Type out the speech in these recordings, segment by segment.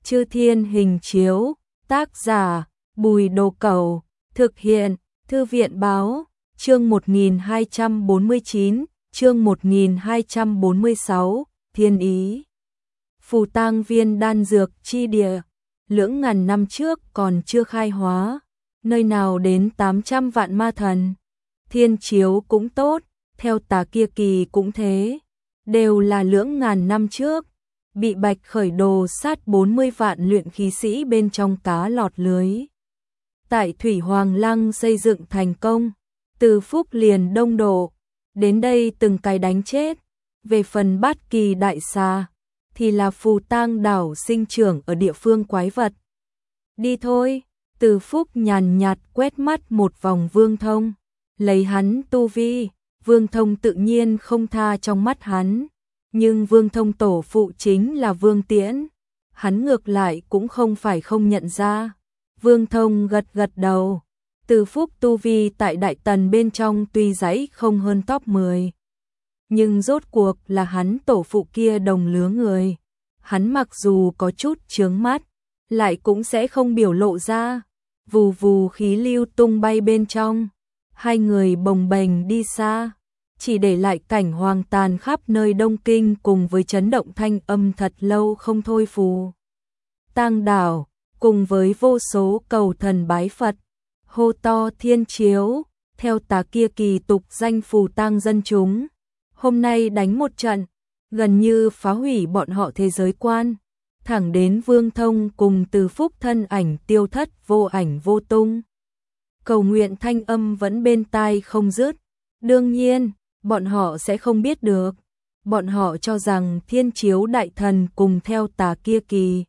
Chư Thiên Hình Chiếu, tác giả Bùi Đồ Cẩu, thực hiện Thư viện Báo, chương 1249, chương 1246, Thiên Ý. Phù Tang Viên đan dược chi địa, lưỡng ngàn năm trước còn chưa khai hóa, nơi nào đến 800 vạn ma thần. Thiên Chiếu cũng tốt, theo Tà Kia Kỳ cũng thế, đều là lưỡng ngàn năm trước, bị Bạch Khởi đồ sát 40 vạn luyện khí sĩ bên trong cá lọt lưới. Tại Thủy Hoàng Lăng xây dựng thành công, từ Phúc liền đông độ, đến đây từng cái đánh chết. Về phần Bát Kỳ đại xà, thì là phù tang đảo sinh trưởng ở địa phương quái vật. Đi thôi, Từ Phúc nhàn nhạt quét mắt một vòng Vương Thông, lấy hắn tu vi, Vương Thông tự nhiên không tha trong mắt hắn, nhưng Vương Thông tổ phụ chính là Vương Tiễn, hắn ngược lại cũng không phải không nhận ra. Vương Thông gật gật đầu, Từ Phúc tu vi tại Đại Tần bên trong tuy dãy không hơn top 10, nhưng rốt cuộc là hắn tổ phụ kia đồng lứa người, hắn mặc dù có chút chướng mắt, lại cũng sẽ không biểu lộ ra. Vù vù khí lưu tung bay bên trong, hai người bồng bềnh đi xa, chỉ để lại cảnh hoang tàn khắp nơi Đông Kinh cùng với chấn động thanh âm thật lâu không thôi. Phù Tang đảo cùng với vô số cầu thần bái Phật, hô to Thiên Chiếu, theo Tà Kia Kỳ tục danh Phù Tang dân chúng, hôm nay đánh một trận, gần như phá hủy bọn họ thế giới quan, thẳng đến Vương Thông cùng Từ Phúc thân ảnh tiêu thất vô ảnh vô tung. Cầu nguyện thanh âm vẫn bên tai không dứt, đương nhiên, bọn họ sẽ không biết được, bọn họ cho rằng Thiên Chiếu đại thần cùng theo Tà Kia Kỳ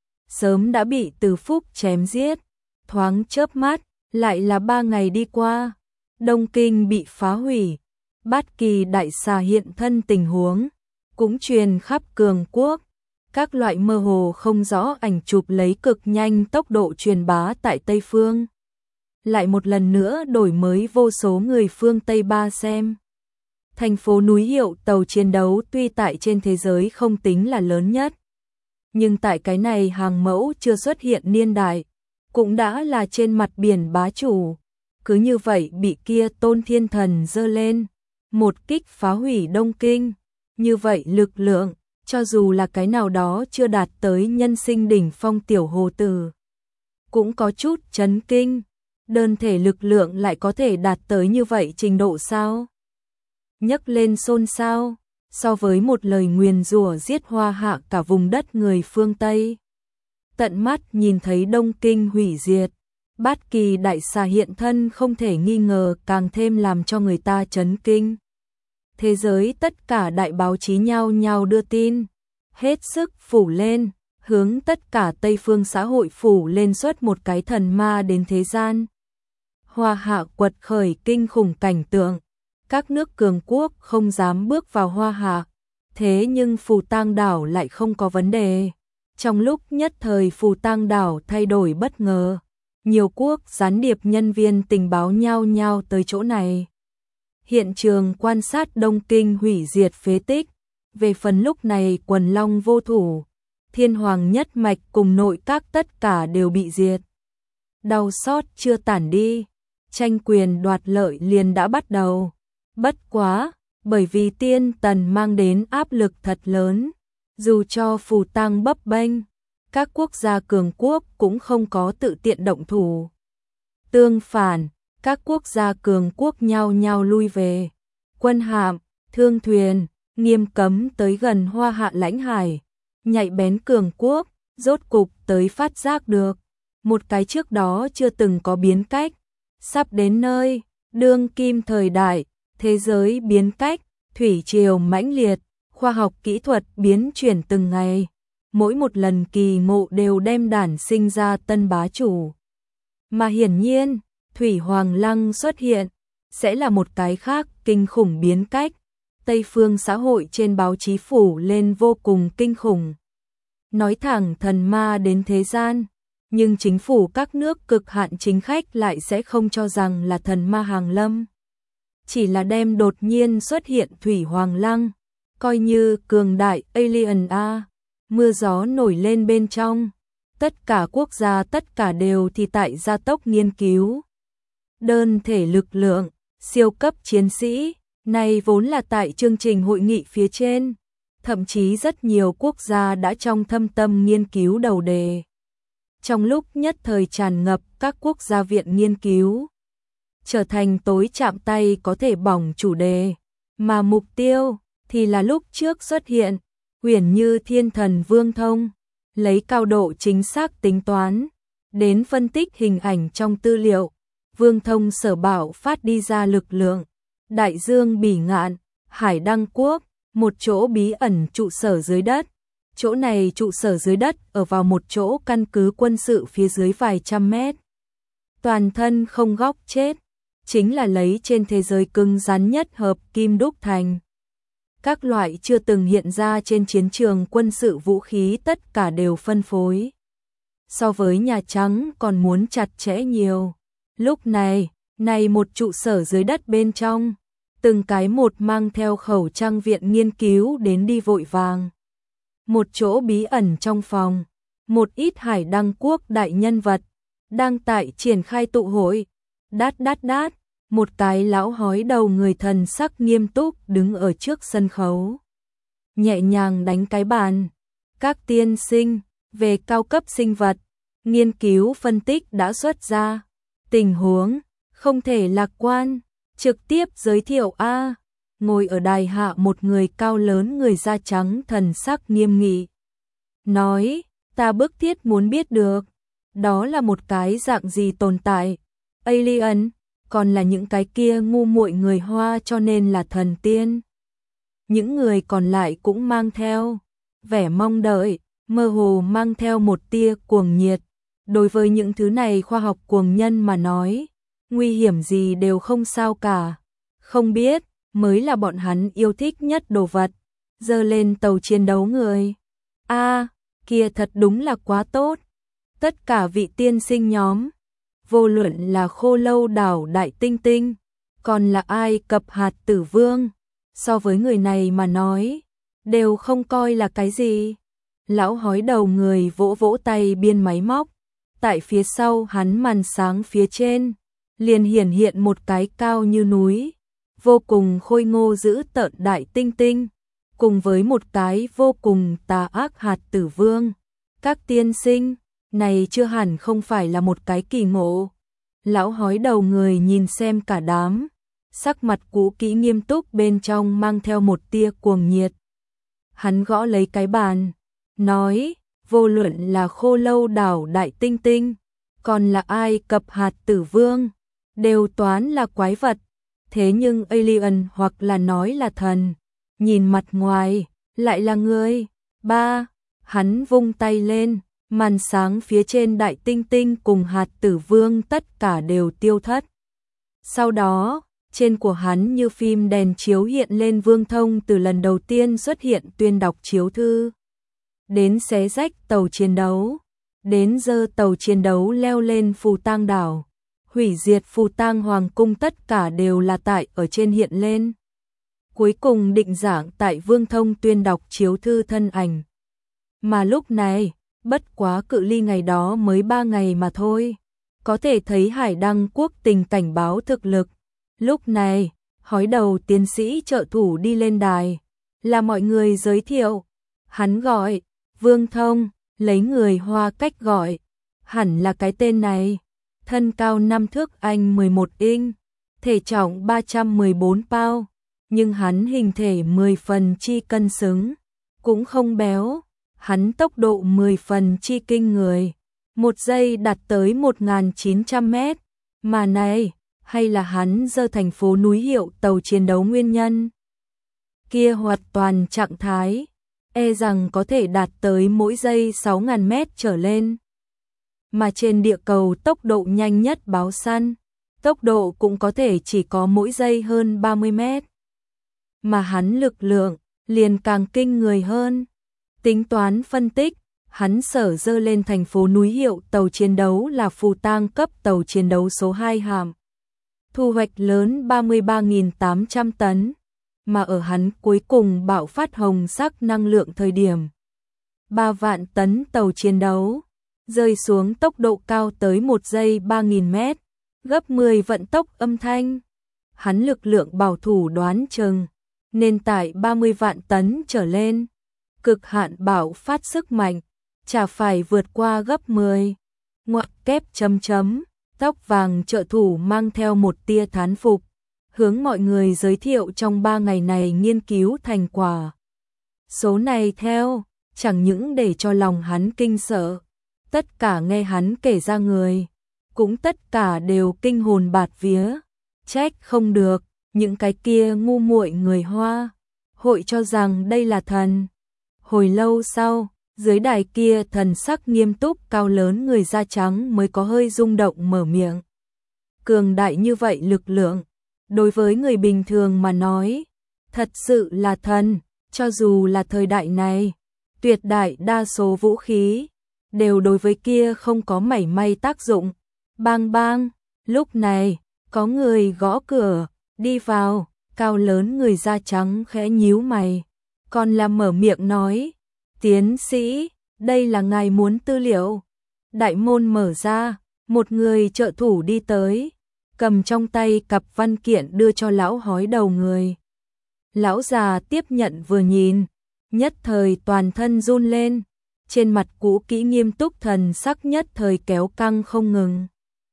sớm đã bị Từ Phúc chém giết, thoáng chớp mắt, lại là 3 ngày đi qua, Đông Kinh bị phá hủy, Bát Kỳ đại xà hiện thân tình huống, cũng truyền khắp cường quốc, các loại mơ hồ không rõ ảnh chụp lấy cực nhanh tốc độ truyền bá tại Tây Phương. Lại một lần nữa đổi mới vô số người phương Tây Ba xem. Thành phố núi hiệu tàu chiến đấu tuy tại trên thế giới không tính là lớn nhất, nhưng tại cái này hàng mẫu chưa xuất hiện niên đại, cũng đã là trên mặt biển bá chủ. Cứ như vậy bị kia Tôn Thiên Thần giơ lên, một kích phá hủy Đông Kinh. Như vậy lực lượng, cho dù là cái nào đó chưa đạt tới nhân sinh đỉnh phong tiểu hồ tử, cũng có chút chấn kinh. Đơn thể lực lượng lại có thể đạt tới như vậy trình độ sao? Nhấc lên xôn xao, so với một lời nguyền rủa giết hoa hạ cả vùng đất người phương Tây. Tận mắt nhìn thấy Đông Kinh hủy diệt, Bát Kỳ đại xà hiện thân không thể nghi ngờ càng thêm làm cho người ta chấn kinh. Thế giới tất cả đại báo chí nhao nhao đưa tin, hết sức phủ lên, hướng tất cả Tây phương xã hội phủ lên xuất một cái thần ma đến thế gian. Hoa hạ quật khởi kinh khủng cảnh tượng, các nước cường quốc không dám bước vào Hoa hạ, thế nhưng Phù Tang đảo lại không có vấn đề. Trong lúc nhất thời Phù Tang đảo thay đổi bất ngờ, nhiều quốc gián điệp nhân viên tình báo nhao nhao tới chỗ này. Hiện trường quan sát Đông Kinh hủy diệt phế tích, về phần lúc này Quần Long vô thủ, Thiên Hoàng nhất mạch cùng nội các tất cả đều bị diệt. Đau xót chưa tản đi, tranh quyền đoạt lợi liền đã bắt đầu. Bất quá, bởi vì Tiên Tần mang đến áp lực thật lớn, dù cho Phù Tang bấp bênh, các quốc gia cường quốc cũng không có tự tiện động thủ. Tương phản, các quốc gia cường quốc nhao nhao lui về, quân hạm, thương thuyền, nghiêm cấm tới gần Hoa hạ lãnh hải. Nhạy bén cường quốc, rốt cục tới phát giác được, một cái trước đó chưa từng có biến cách, sắp đến nơi, đương kim thời đại, thế giới biến cách, thủy triều mãnh liệt, khoa học kỹ thuật biến chuyển từng ngày, mỗi một lần kỳ ngộ đều đem đản sinh ra tân bá chủ. Mà hiển nhiên, Thủy Hoàng Lăng xuất hiện, sẽ là một cái khác kinh khủng biến cách. Tây phương xã hội trên báo chí phủ lên vô cùng kinh khủng. Nói thẳng thần ma đến thế gian, nhưng chính phủ các nước cực hạn chính khách lại sẽ không cho rằng là thần ma hàng lâm. Chỉ là đem đột nhiên xuất hiện Thủy Hoàng Lăng, coi như cường đại alien a, mưa gió nổi lên bên trong, tất cả quốc gia tất cả đều thì tại gia tốc nghiên cứu. Đơn thể lực lượng, siêu cấp chiến sĩ, này vốn là tại chương trình hội nghị phía trên, thậm chí rất nhiều quốc gia đã trong thâm tâm nghiên cứu đầu đề. Trong lúc nhất thời tràn ngập các quốc gia viện nghiên cứu, trở thành tối chạm tay có thể bỏng chủ đề, mà mục tiêu thì là lúc trước xuất hiện, uyển như thiên thần Vương Thông, lấy cao độ chính xác tính toán, đến phân tích hình ảnh trong tư liệu, Vương Thông sở bảo phát đi ra lực lượng, đại dương bỉ ngạn, Hải Đăng Quốc, một chỗ bí ẩn trụ sở dưới đất. Chỗ này trụ sở dưới đất ở vào một chỗ căn cứ quân sự phía dưới vài trăm mét. Toàn thân không góc chết, chính là lấy trên thế giới cứng rắn nhất hợp kim đúc thành. Các loại chưa từng hiện ra trên chiến trường quân sự vũ khí tất cả đều phân phối. So với Nhà Trắng còn muốn chặt chẽ nhiều. Lúc này một trụ sở dưới đất bên trong, từng cái một mang theo khẩu trang viện nghiên cứu đến đi vội vàng. Một chỗ bí ẩn trong phòng, một ít Hải Đăng Quốc đại nhân vật, đang tại triển khai tụ hội. Đát, một cái lão hói đầu người thần sắc nghiêm túc đứng ở trước sân khấu. Nhẹ nhàng đánh cái bàn. Các tiên sinh, về cao cấp sinh vật, nghiên cứu phân tích đã xuất ra. Tình huống, không thể lạc quan, trực tiếp giới thiệu a. Ngồi ở đài hạ một người cao lớn người da trắng thần sắc nghiêm nghị. Nói, ta bức thiết muốn biết được, đó là một cái dạng gì tồn tại, alien, còn là những cái kia ngu muội người Hoa cho nên là thần tiên. Những người còn lại cũng mang theo vẻ mong đợi, mơ hồ mang theo một tia cuồng nhiệt. Đối với những thứ này khoa học cuồng nhân mà nói, nguy hiểm gì đều không sao cả, không biết mới là bọn hắn yêu thích nhất đồ vật. Giơ lên tàu chiến đấu người. Kia thật đúng là quá tốt. Tất cả vị tiên sinh nhóm, vô luận là Khô Lâu đảo Đại Tinh Tinh, còn là Ai Cập Hạt Tử Vương, so với người này mà nói, đều không coi là cái gì. Lão hói đầu người vỗ vỗ tay biên máy móc, tại phía sau hắn màn sáng phía trên, liền hiển hiện một cái cao như núi, vô cùng khôi ngô dữ tợn Đại Tinh Tinh, cùng với một cái vô cùng tà ác Hạt Tử Vương. Các tiên sinh, này chưa hẳn không phải là một cái kỳ ngộ. Lão hói đầu người nhìn xem cả đám, sắc mặt cũ kỹ nghiêm túc bên trong mang theo một tia cuồng nhiệt. Hắn gõ lấy cái bàn, nói, vô luận là Khô Lâu đảo Đại Tinh Tinh, còn là Ai Cập Hạt Tử Vương, đều toán là quái vật. Thế nhưng alien hoặc là nói là thần, nhìn mặt ngoài, lại là người. Hắn vung tay lên, màn sáng phía trên Đại Tinh Tinh cùng Hạt Tử Vương tất cả đều tiêu thất. Sau đó, trên của hắn như phim đèn chiếu hiện lên Vương Thông từ lần đầu tiên xuất hiện tuyên đọc chiếu thư, đến xé rách tàu chiến đấu, đến giơ tàu chiến đấu leo lên Phù Tang đảo, hủy diệt Phù Tang Hoàng cung, tất cả đều là tại ở trên hiện lên. Cuối cùng định dạng tại Vương Thông tuyên đọc chiếu thư thân ảnh. Mà lúc này, bất quá cự ly ngày đó mới 3 ngày mà thôi, có thể thấy Hải Đăng Quốc tình cảnh báo thực lực. Lúc này, hói đầu tiến sĩ trợ thủ đi lên đài, là mọi người giới thiệu. Hắn gọi, Vương Thông, lấy người Hoa cách gọi, hẳn là cái tên này. Thân cao 5 thước Anh 11 inch, thể trọng 314 pound, nhưng hắn hình thể 10 phần chi cân xứng, cũng không béo. Hắn tốc độ 10 phần chi kinh người, 1 giây đạt tới 1900 mét, mà này, hay là hắn giơ thành phố núi hiệu tàu chiến đấu nguyên nhân. Kia hoạt toàn trạng thái, rằng có thể đạt tới mỗi giây 6000 mét trở lên. Mà trên địa cầu tốc độ nhanh nhất báo săn, tốc độ cũng có thể chỉ có mỗi giây hơn 30 mét. Mà hắn lực lượng, liền càng kinh người hơn. Tính toán phân tích, hắn sở dơ lên thành phố núi hiệu tàu chiến đấu là Phù Tang cấp tàu chiến đấu số 2 hàm. Thu hoạch lớn 33.800 tấn, mà ở hắn cuối cùng bạo phát hồng sắc năng lượng thời điểm. 3 vạn tấn tàu chiến đấu, rơi xuống tốc độ cao tới 1 giây 3.000 mét, gấp 10 vận tốc âm thanh. Hắn lực lượng bảo thủ đoán chừng nên tải 30 vạn tấn trở lên, cực hạn bạo phát sức mạnh, chả phải vượt qua gấp 10. Ngoặc kép chấm chấm, tóc vàng trợ thủ mang theo một tia thán phục, hướng mọi người giới thiệu trong 3 ngày này nghiên cứu thành quả. Số này theo, chẳng những để cho lòng hắn kinh sợ, tất cả nghe hắn kể ra người, cũng tất cả đều kinh hồn bạt vía, trách không được, những cái kia ngu muội người Hoa, hội cho rằng đây là thần. Hồi lâu sau, dưới đài kia thần sắc nghiêm túc cao lớn người da trắng mới có hơi rung động mở miệng. Cường đại như vậy lực lượng, đối với người bình thường mà nói, thật sự là thần, cho dù là thời đại này, tuyệt đại đa số vũ khí, đều đối với kia không có mảy may tác dụng. Bang bang, lúc này, có người gõ cửa, đi vào, cao lớn người da trắng khẽ nhíu mày, còn là mở miệng nói, tiến sĩ, đây là ngài muốn tư liệu. Đại môn mở ra, một người trợ thủ đi tới, cầm trong tay cặp văn kiện đưa cho lão hói đầu người. Lão già tiếp nhận vừa nhìn, nhất thời toàn thân run lên, trên mặt cũ kỹ nghiêm túc thần sắc nhất thời kéo căng không ngừng.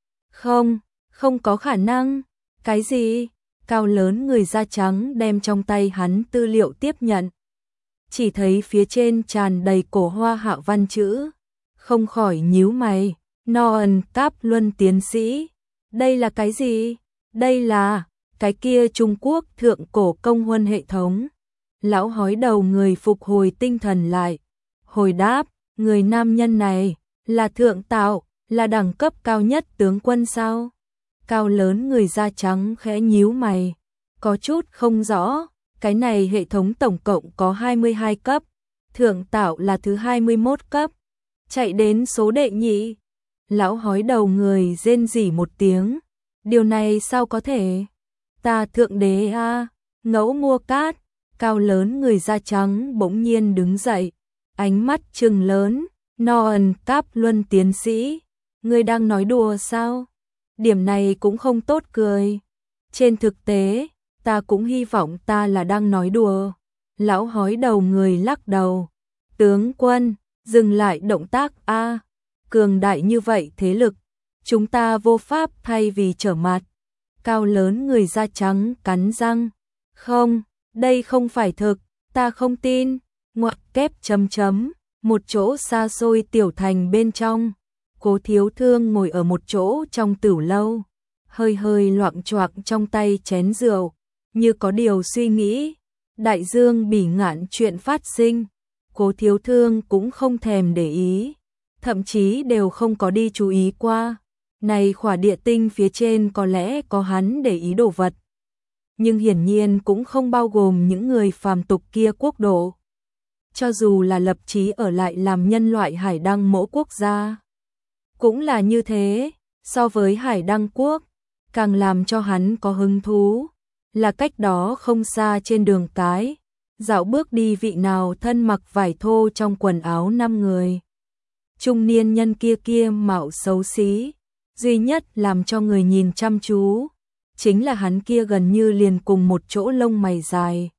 Không có khả năng. Cái gì? Cao lớn người da trắng đem trong tay hắn tư liệu tiếp nhận. Chỉ thấy phía trên tràn đầy cổ hoa hạ văn chữ, không khỏi nhíu mày. Noan Cáp Luân tiến sĩ, đây là cái gì? Đây là cái kia Trung Quốc thượng cổ công huân hệ thống. Lão hói đầu người phục hồi tinh thần lại, hồi đáp, người nam nhân này là thượng tạo, là đẳng cấp cao nhất tướng quân sao? Cao lớn người da trắng khẽ nhíu mày, có chút không rõ, cái này hệ thống tổng cộng có 22 cấp, thượng tạo là thứ 21 cấp, chạy đến số đệ nhị. Lão hói đầu người rên rỉ một tiếng, điều này sao có thể? Ta thượng đế a, ngẫu mua cát. Cao lớn người da trắng bỗng nhiên đứng dậy, ánh mắt trừng lớn, Noan Cáp Luân tiến sĩ, ngươi đang nói đùa sao? Điểm này cũng không tốt cười. Trên thực tế, ta cũng hy vọng ta là đang nói đùa. Lão hói đầu người lắc đầu, tướng quân, dừng lại động tác a, cường đại như vậy thế lực, chúng ta vô pháp thay vì trở mặt. Cao lớn người da trắng cắn răng, không, đây không phải thực, ta không tin. Ngoặc kép chấm chấm, một chỗ xa xôi tiểu thành bên trong, Cố Thiếu Thương ngồi ở một chỗ trong tửu lâu, hơi hơi loạng choạng trong tay chén rượu, như có điều suy nghĩ. Đại dương bỉ ngạn chuyện phát sinh, Cố Thiếu Thương cũng không thèm để ý, thậm chí đều không có đi chú ý qua. Này khỏa địa tinh phía trên có lẽ có hắn để ý đồ vật, nhưng hiển nhiên cũng không bao gồm những người phàm tục kia quốc độ. Cho dù là lập chí ở lại làm nhân loại hải đăng mẫu quốc gia, cũng là như thế. So với hải đăng quốc, càng làm cho hắn có hứng thú là cách đó không xa trên đường cái, dạo bước đi vị nào thân mặc vải thô trong quần áo 5 người. Trung niên nhân kia kia mạo xấu xí, duy nhất làm cho người nhìn chăm chú chính là hắn kia gần như liền cùng một chỗ lông mày dài.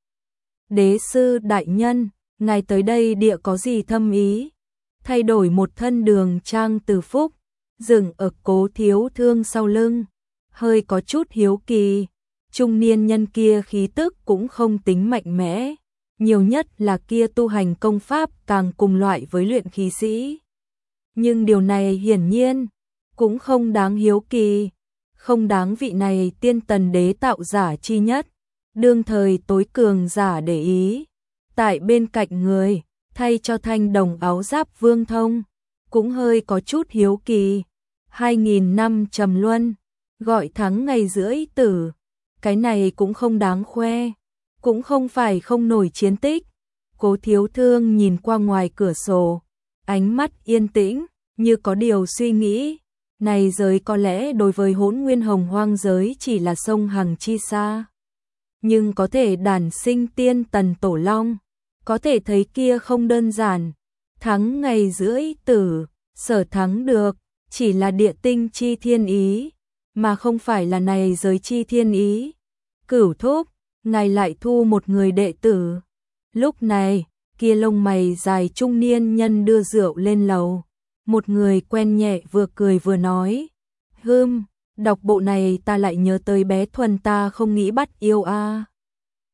Đế sư đại nhân, ngài tới đây địa có gì thâm ý? Thay đổi một thân đường trang từ phúc, dừng ở Cố Thiếu Thương sau lưng, hơi có chút hiếu kỳ. Trung niên nhân kia khí tức cũng không tính mạnh mẽ, nhiều nhất là kia tu hành công pháp càng cùng loại với luyện khí sĩ. Nhưng điều này hiển nhiên cũng không đáng hiếu kỳ, không đáng vị này tiên tần đế tạo giả chi nhất, đương thời tối cường giả để ý. Tại bên cạnh người, thay cho thanh đồng áo giáp Vương Thông, cũng hơi có chút hiếu kỳ. 2000 năm trầm luân, gọi thắng ngày rưỡi tử, cái này cũng không đáng khoe, cũng không phải không nổi chiến tích. Cố Thiếu Thương nhìn qua ngoài cửa sổ, ánh mắt yên tĩnh, như có điều suy nghĩ. Này giới có lẽ đối với Hỗn Nguyên Hồng Hoang giới chỉ là sông Hằng chi xa, nhưng có thể đản sinh tiên tần tổ long, có thể thấy kia không đơn giản. Thắng ngày rưỡi tử, Sở thắng được, chỉ là địa tinh chi thiên ý, mà không phải là này giới chi thiên ý. Cửu thúc, ngài lại thu một người đệ tử. Lúc này, kia lông mày dài trung niên nhân đưa rượu lên lầu. Một người quen nhẹ vừa cười vừa nói. Đọc bộ này ta lại nhớ tới bé Thuần ta không nghĩ bắt yêu a.